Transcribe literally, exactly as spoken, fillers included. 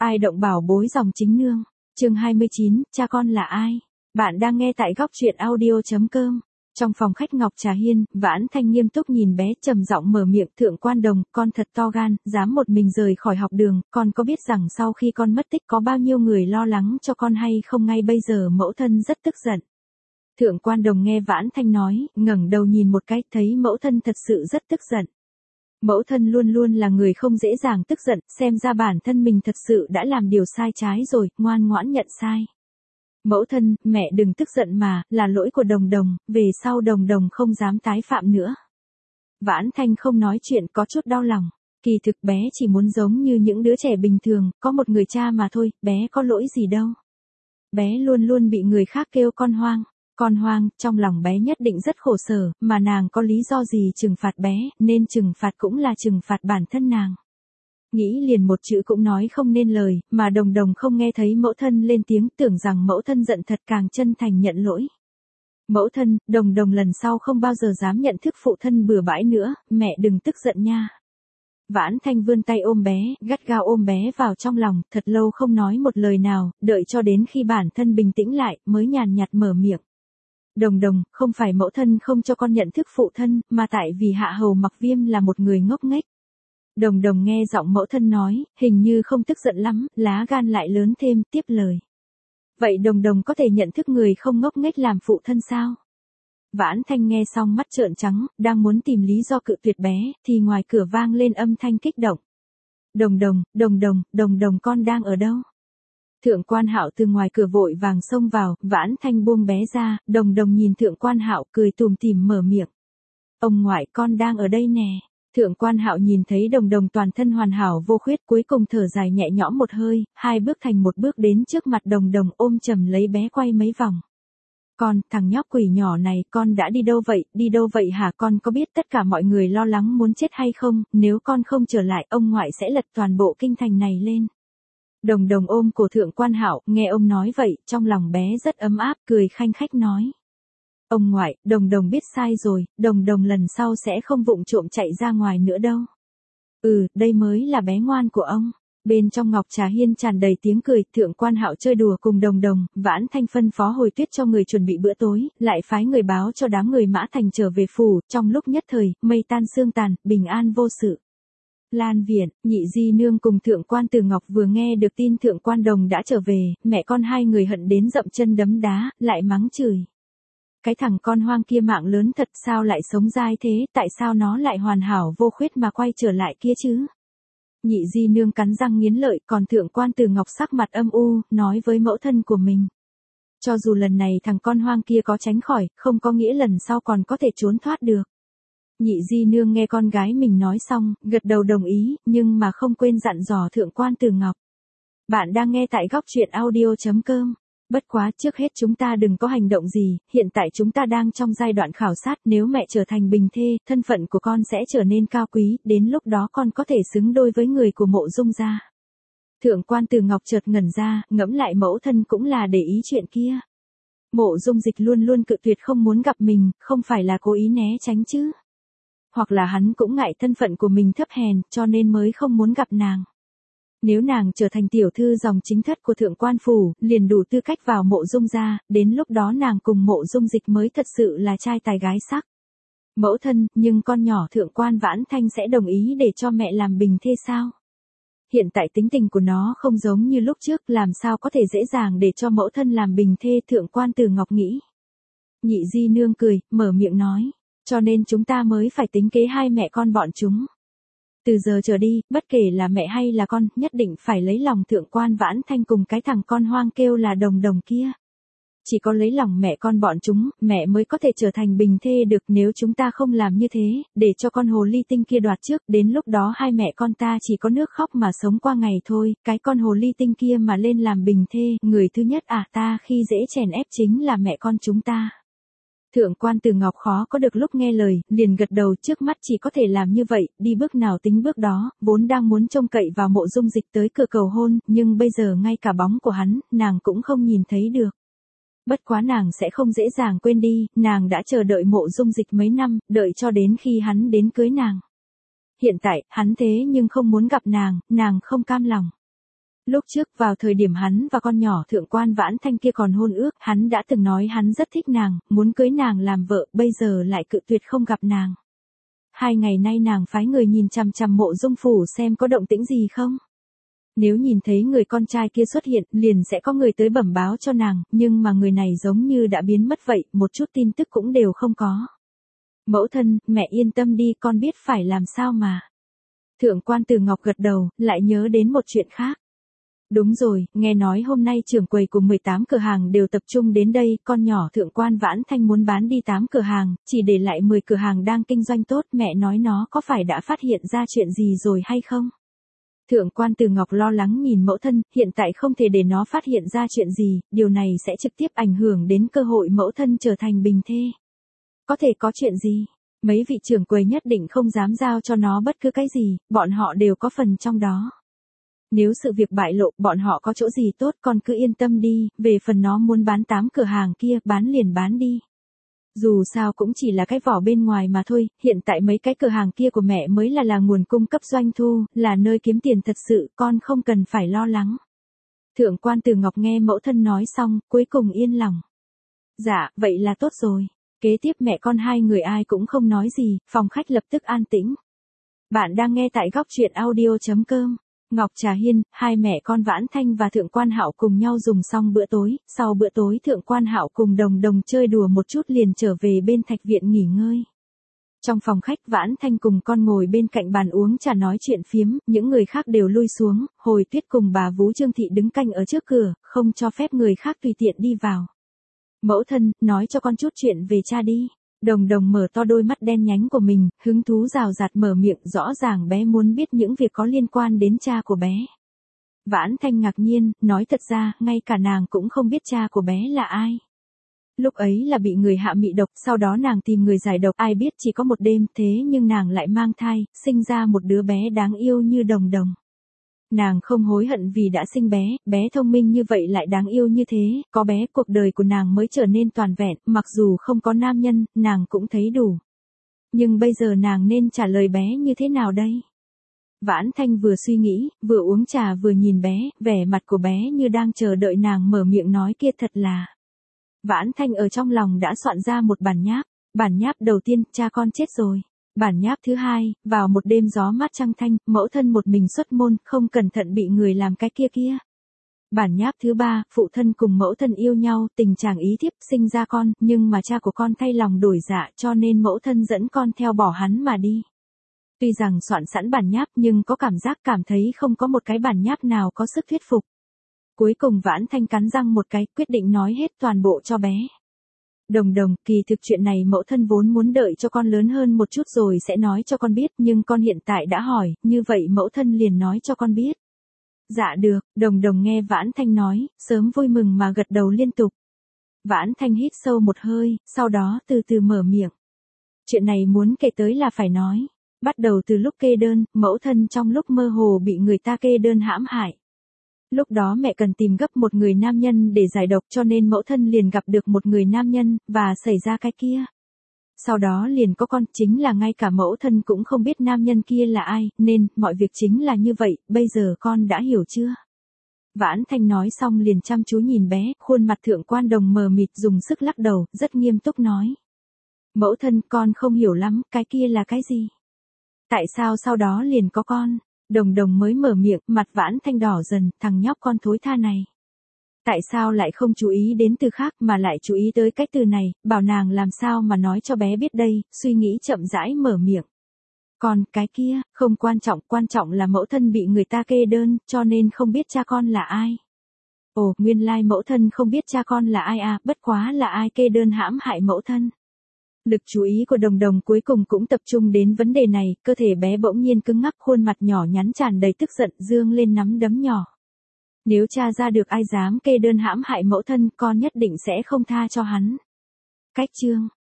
Ai động bảo bối dòng chính nương. Chương hai mươi chín, cha con là ai? Bạn đang nghe tại góc truyện audio chấm com. Trong phòng khách Ngọc Trà Hiên, Vãn Thanh nghiêm túc nhìn bé, trầm giọng mở miệng, "Thượng quan Đồng, con thật to gan, dám một mình rời khỏi học đường, con có biết rằng sau khi con mất tích có bao nhiêu người lo lắng cho con hay không? Ngay bây giờ mẫu thân rất tức giận." Thượng quan Đồng nghe Vãn Thanh nói, ngẩng đầu nhìn một cái, thấy mẫu thân thật sự rất tức giận. Mẫu thân luôn luôn là người không dễ dàng tức giận, xem ra bản thân mình thật sự đã làm điều sai trái rồi, ngoan ngoãn nhận sai. "Mẫu thân, mẹ đừng tức giận mà, là lỗi của Đồng Đồng, về sau Đồng Đồng không dám tái phạm nữa." Vãn Thanh không nói chuyện, có chút đau lòng. Kỳ thực bé chỉ muốn giống như những đứa trẻ bình thường, có một người cha mà thôi, bé có lỗi gì đâu. Bé luôn luôn bị người khác kêu con hoang. Con hoang, trong lòng bé nhất định rất khổ sở, mà nàng có lý do gì trừng phạt bé, nên trừng phạt cũng là trừng phạt bản thân nàng. Nghĩ liền một chữ cũng nói không nên lời, mà Đồng Đồng không nghe thấy mẫu thân lên tiếng, tưởng rằng mẫu thân giận thật, càng chân thành nhận lỗi. "Mẫu thân, Đồng Đồng lần sau không bao giờ dám nhận thức phụ thân bừa bãi nữa, mẹ đừng tức giận nha." Vãn Thanh vươn tay ôm bé, gắt gao ôm bé vào trong lòng, thật lâu không nói một lời nào, đợi cho đến khi bản thân bình tĩnh lại, mới nhàn nhạt mở miệng. "Đồng Đồng, không phải mẫu thân không cho con nhận thức phụ thân, mà tại vì Hạ Hầu Mặc Viêm là một người ngốc nghếch." Đồng Đồng nghe giọng mẫu thân nói, hình như không tức giận lắm, lá gan lại lớn thêm, tiếp lời. "Vậy Đồng Đồng có thể nhận thức người không ngốc nghếch làm phụ thân sao?" Vãn Thanh nghe xong mắt trợn trắng, đang muốn tìm lý do cự tuyệt bé, thì ngoài cửa vang lên âm thanh kích động. "Đồng Đồng, Đồng Đồng, Đồng Đồng con đang ở đâu?" Thượng quan Hạo từ ngoài cửa vội vàng xông vào, Vãn Thanh buông bé ra, Đồng Đồng nhìn Thượng quan Hạo cười tủm tỉm mở miệng. "Ông ngoại, con đang ở đây nè." Thượng quan Hạo nhìn thấy Đồng Đồng toàn thân hoàn hảo vô khuyết, cuối cùng thở dài nhẹ nhõm một hơi, hai bước thành một bước đến trước mặt Đồng Đồng, ôm chầm lấy bé quay mấy vòng. "Con, thằng nhóc quỷ nhỏ này, con đã đi đâu vậy, đi đâu vậy hả? Con có biết tất cả mọi người lo lắng muốn chết hay không, nếu con không trở lại, ông ngoại sẽ lật toàn bộ kinh thành này lên." Đồng Đồng ôm cổ Thượng quan Hạo, nghe ông nói vậy, trong lòng bé rất ấm áp, cười khanh khách nói. "Ông ngoại, Đồng Đồng biết sai rồi, Đồng Đồng lần sau sẽ không vụng trộm chạy ra ngoài nữa đâu." "Ừ, đây mới là bé ngoan của ông." Bên trong Ngọc Trà Hiên tràn đầy tiếng cười, Thượng quan Hạo chơi đùa cùng Đồng Đồng, Vãn Thanh phân phó Hồi Tuyết cho người chuẩn bị bữa tối, lại phái người báo cho đám người Mã Thành trở về phủ, trong lúc nhất thời, mây tan sương tàn, bình an vô sự. Lan viện, Nhị Di Nương cùng Thượng quan Từ Ngọc vừa nghe được tin Thượng quan Đồng đã trở về, mẹ con hai người hận đến dậm chân đấm đá, lại mắng chửi. "Cái thằng con hoang kia mạng lớn thật, sao lại sống dai thế, tại sao nó lại hoàn hảo vô khuyết mà quay trở lại kia chứ?" Nhị Di Nương cắn răng nghiến lợi, còn Thượng quan Từ Ngọc sắc mặt âm u, nói với mẫu thân của mình. "Cho dù lần này thằng con hoang kia có tránh khỏi, không có nghĩa lần sau còn có thể trốn thoát được." Nhị Di Nương nghe con gái mình nói xong, gật đầu đồng ý, nhưng mà không quên dặn dò Thượng quan Từ Ngọc. Bạn đang nghe tại góc truyện audio chấm com. "Bất quá, trước hết chúng ta đừng có hành động gì, hiện tại chúng ta đang trong giai đoạn khảo sát, nếu mẹ trở thành bình thê, thân phận của con sẽ trở nên cao quý, đến lúc đó con có thể xứng đôi với người của Mộ Dung gia." Thượng quan Từ Ngọc chợt ngẩn ra, ngẫm lại mẫu thân cũng là để ý chuyện kia. Mộ Dung Dịch luôn luôn cự tuyệt không muốn gặp mình, không phải là cố ý né tránh chứ? Hoặc là hắn cũng ngại thân phận của mình thấp hèn, cho nên mới không muốn gặp nàng. Nếu nàng trở thành tiểu thư dòng chính thất của Thượng quan phủ, liền đủ tư cách vào Mộ Dung gia, đến lúc đó nàng cùng Mộ Dung Dịch mới thật sự là trai tài gái sắc. "Mẫu thân, nhưng con nhỏ Thượng quan Vãn Thanh sẽ đồng ý để cho mẹ làm bình thê sao? Hiện tại tính tình của nó không giống như lúc trước, làm sao có thể dễ dàng để cho mẫu thân làm bình thê?" Thượng quan Từ Ngọc nghĩ. Nhị Di Nương cười, mở miệng nói. "Cho nên chúng ta mới phải tính kế hai mẹ con bọn chúng. Từ giờ trở đi, bất kể là mẹ hay là con, nhất định phải lấy lòng Thượng quan Vãn Thanh cùng cái thằng con hoang kêu là Đồng Đồng kia. Chỉ có lấy lòng mẹ con bọn chúng, mẹ mới có thể trở thành bình thê được, nếu chúng ta không làm như thế, để cho con hồ ly tinh kia đoạt trước, đến lúc đó hai mẹ con ta chỉ có nước khóc mà sống qua ngày thôi, cái con hồ ly tinh kia mà lên làm bình thê, người thứ nhất à ta khi dễ chèn ép chính là mẹ con chúng ta." Thượng quan Từ Ngọc khó có được lúc nghe lời, liền gật đầu, trước mắt chỉ có thể làm như vậy, đi bước nào tính bước đó, vốn đang muốn trông cậy vào Mộ Dung Dịch tới cửa cầu hôn, nhưng bây giờ ngay cả bóng của hắn, nàng cũng không nhìn thấy được. Bất quá nàng sẽ không dễ dàng quên đi, nàng đã chờ đợi Mộ Dung Dịch mấy năm, đợi cho đến khi hắn đến cưới nàng. Hiện tại, hắn thế nhưng không muốn gặp nàng, nàng không cam lòng. Lúc trước vào thời điểm hắn và con nhỏ thượng quan Vãn Thanh kia còn hôn ước, hắn đã từng nói hắn rất thích nàng, muốn cưới nàng làm vợ, bây giờ lại cự tuyệt không gặp nàng. Hai ngày nay nàng phái người nhìn chằm chằm Mộ Dung phủ xem có động tĩnh gì không. Nếu nhìn thấy người con trai kia xuất hiện, liền sẽ có người tới bẩm báo cho nàng, nhưng mà người này giống như đã biến mất vậy, một chút tin tức cũng đều không có. Mẫu thân, mẹ yên tâm đi, con biết phải làm sao mà. Thượng quan Từ Ngọc gật đầu, lại nhớ đến một chuyện khác. Đúng rồi, nghe nói hôm nay trưởng quầy của mười tám cửa hàng đều tập trung đến đây, con nhỏ thượng quan Vãn Thanh muốn bán đi tám cửa hàng, chỉ để lại mười cửa hàng đang kinh doanh tốt, mẹ nói nó có phải đã phát hiện ra chuyện gì rồi hay không? Thượng quan Từ Ngọc lo lắng nhìn mẫu thân, hiện tại không thể để nó phát hiện ra chuyện gì, điều này sẽ trực tiếp ảnh hưởng đến cơ hội mẫu thân trở thành bình thê. Có thể có chuyện gì? Mấy vị trưởng quầy nhất định không dám giao cho nó bất cứ cái gì, bọn họ đều có phần trong đó. Nếu sự việc bại lộ, bọn họ có chỗ gì tốt, con cứ yên tâm đi, về phần nó muốn bán tám cửa hàng kia, bán liền bán đi. Dù sao cũng chỉ là cái vỏ bên ngoài mà thôi, hiện tại mấy cái cửa hàng kia của mẹ mới là là nguồn cung cấp doanh thu, là nơi kiếm tiền thật sự, con không cần phải lo lắng. Thượng quan Từ Ngọc nghe mẫu thân nói xong, cuối cùng yên lòng. Dạ, vậy là tốt rồi. Kế tiếp mẹ con hai người ai cũng không nói gì, phòng khách lập tức an tĩnh. Bạn đang nghe tại góc truyện audio chấm com. Ngọc Trà Hiên, hai mẹ con Vãn Thanh và Thượng quan Hạo cùng nhau dùng xong bữa tối, sau bữa tối Thượng quan Hạo cùng Đồng Đồng chơi đùa một chút liền trở về bên thạch viện nghỉ ngơi. Trong phòng khách Vãn Thanh cùng con ngồi bên cạnh bàn uống trà nói chuyện phiếm, những người khác đều lui xuống, Hồi Tuyết cùng bà Vú Trương Thị đứng canh ở trước cửa, không cho phép người khác tùy tiện đi vào. Mẫu thân, nói cho con chút chuyện về cha đi. Đồng Đồng mở to đôi mắt đen nhánh của mình, hứng thú rào rạt mở miệng, rõ ràng bé muốn biết những việc có liên quan đến cha của bé. Vãn Thanh ngạc nhiên, nói thật ra, ngay cả nàng cũng không biết cha của bé là ai. Lúc ấy là bị người hạ mị độc, sau đó nàng tìm người giải độc, ai biết chỉ có một đêm, thế nhưng nàng lại mang thai, sinh ra một đứa bé đáng yêu như Đồng Đồng. Nàng không hối hận vì đã sinh bé, bé thông minh như vậy lại đáng yêu như thế, có bé cuộc đời của nàng mới trở nên toàn vẹn, mặc dù không có nam nhân, nàng cũng thấy đủ. Nhưng bây giờ nàng nên trả lời bé như thế nào đây? Vãn Thanh vừa suy nghĩ, vừa uống trà vừa nhìn bé, vẻ mặt của bé như đang chờ đợi nàng mở miệng nói kia thật là. Vãn Thanh ở trong lòng đã soạn ra một bản nháp, bản nháp đầu tiên, cha con chết rồi. Bản nháp thứ hai, vào một đêm gió mát trăng thanh, mẫu thân một mình xuất môn, không cẩn thận bị người làm cái kia kia. Bản nháp thứ ba, phụ thân cùng mẫu thân yêu nhau, tình chàng ý thiếp, sinh ra con, nhưng mà cha của con thay lòng đổi dạ cho nên mẫu thân dẫn con theo bỏ hắn mà đi. Tuy rằng soạn sẵn bản nháp nhưng có cảm giác cảm thấy không có một cái bản nháp nào có sức thuyết phục. Cuối cùng Vãn Thanh cắn răng một cái, quyết định nói hết toàn bộ cho bé. Đồng Đồng, kỳ thực chuyện này mẫu thân vốn muốn đợi cho con lớn hơn một chút rồi sẽ nói cho con biết, nhưng con hiện tại đã hỏi, như vậy mẫu thân liền nói cho con biết. Dạ được, Đồng Đồng nghe Vãn Thanh nói, sớm vui mừng mà gật đầu liên tục. Vãn Thanh hít sâu một hơi, sau đó từ từ mở miệng. Chuyện này muốn kể tới là phải nói. Bắt đầu từ lúc kê đơn, mẫu thân trong lúc mơ hồ bị người ta kê đơn hãm hại. Lúc đó mẹ cần tìm gấp một người nam nhân để giải độc cho nên mẫu thân liền gặp được một người nam nhân, và xảy ra cái kia. Sau đó liền có con, chính là ngay cả mẫu thân cũng không biết nam nhân kia là ai, nên, mọi việc chính là như vậy, bây giờ con đã hiểu chưa? Vãn Thanh nói xong liền chăm chú nhìn bé, khuôn mặt Thượng quan Đồng mờ mịt dùng sức lắc đầu, rất nghiêm túc nói. Mẫu thân, con không hiểu lắm, cái kia là cái gì? Tại sao sau đó liền có con? Đồng Đồng mới mở miệng, mặt Vãn Thanh đỏ dần, thằng nhóc con thối tha này. Tại sao lại không chú ý đến từ khác mà lại chú ý tới cái từ này, bảo nàng làm sao mà nói cho bé biết đây, suy nghĩ chậm rãi mở miệng. Còn, cái kia, không quan trọng, quan trọng là mẫu thân bị người ta kê đơn, cho nên không biết cha con là ai. Ồ, nguyên lai mẫu thân không biết cha con là ai à, bất quá là ai kê đơn hãm hại mẫu thân. Lực chú ý của Đồng Đồng cuối cùng cũng tập trung đến vấn đề này, cơ thể bé bỗng nhiên cứng ngắc, khuôn mặt nhỏ nhắn tràn đầy tức giận, dương lên nắm đấm nhỏ. Nếu cha ra được ai dám kê đơn hãm hại mẫu thân, con nhất định sẽ không tha cho hắn. Cách chương